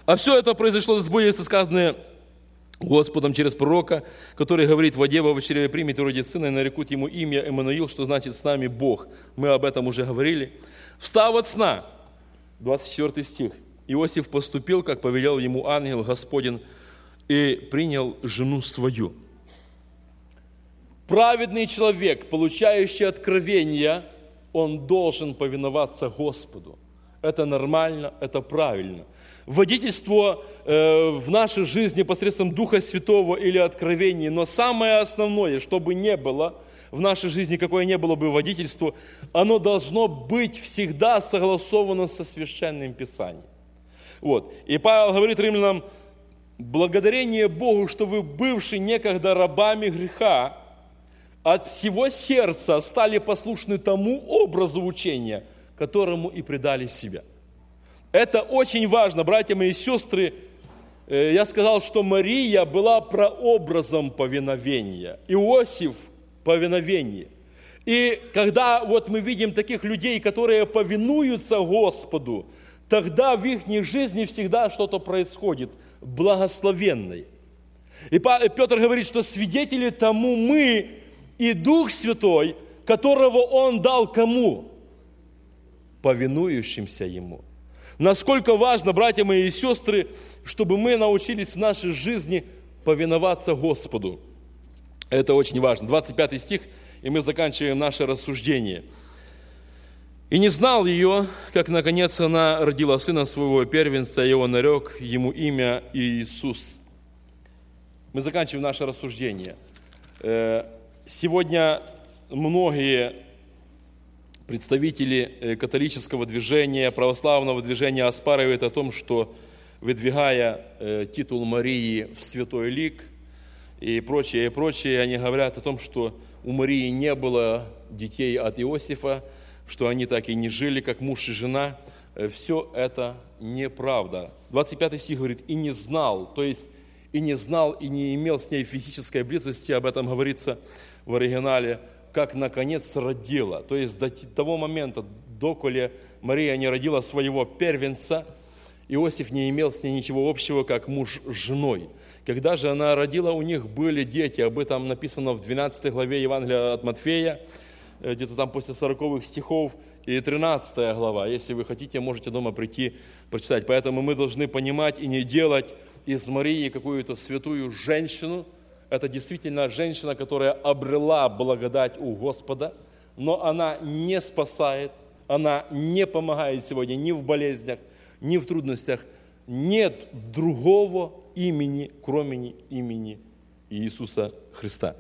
А все это произошло, да сбудется сказанное Господом через пророка, который говорит: «Во дева в чреве примет и родит сына, и нарекут ему имя Эммануил», что значит «с нами Бог». Мы об этом уже говорили. «Встав от сна», 24 стих, «Иосиф поступил, как повелел ему ангел Господень, и принял жену свою». Праведный человек, получающий откровение, он должен повиноваться Господу. Это нормально, это правильно. Водительство в нашей жизни посредством Духа Святого или откровений, но самое основное, чтобы не было в нашей жизни, какое не было бы водительство, оно должно быть всегда согласовано со Священным Писанием. Вот. И Павел говорит римлянам: «Благодарение Богу, что вы, бывшие некогда рабами греха, от всего сердца стали послушны тому образу учения, которому и предали себя». Это очень важно, братья мои и сестры. Я сказал, что Мария была прообразом повиновения, Иосиф – повиновение. И когда вот мы видим таких людей, которые повинуются Господу, тогда в их жизни всегда что-то происходит благословенное. И Петр говорит, что свидетели тому мы и Дух Святой, которого Он дал кому? Повинующимся Ему. Насколько важно, братья мои и сестры, чтобы мы научились в нашей жизни повиноваться Господу. Это очень важно. 25 стих, и мы заканчиваем наше рассуждение. «И не знал ее, как, наконец, она родила сына своего первенца, и он нарек ему имя Иисус». Мы заканчиваем наше рассуждение. Сегодня многие представители католического движения, православного движения оспаривают о том, что, выдвигая титул Марии в святой лик и прочее, они говорят о том, что у Марии не было детей от Иосифа, что они так и не жили, как муж и жена. Все это неправда. 25 стих говорит: «и не знал», то есть и не знал, и не имел с ней физической близости, об этом говорится в оригинале, как наконец родила. То есть до того момента, доколе Мария не родила своего первенца, Иосиф не имел с ней ничего общего, как муж с женой. Когда же она родила, у них были дети. Об этом написано в 12 главе Евангелия от Матфея, где-то там после 40 стихов, и 13 глава. Если вы хотите, можете дома прийти, прочитать. Поэтому мы должны понимать и не делать из Марии какую-то святую женщину. Это действительно женщина, которая обрела благодать у Господа, но она не спасает, она не помогает сегодня ни в болезнях, ни в трудностях. Нет другого имени, кроме имени Иисуса Христа.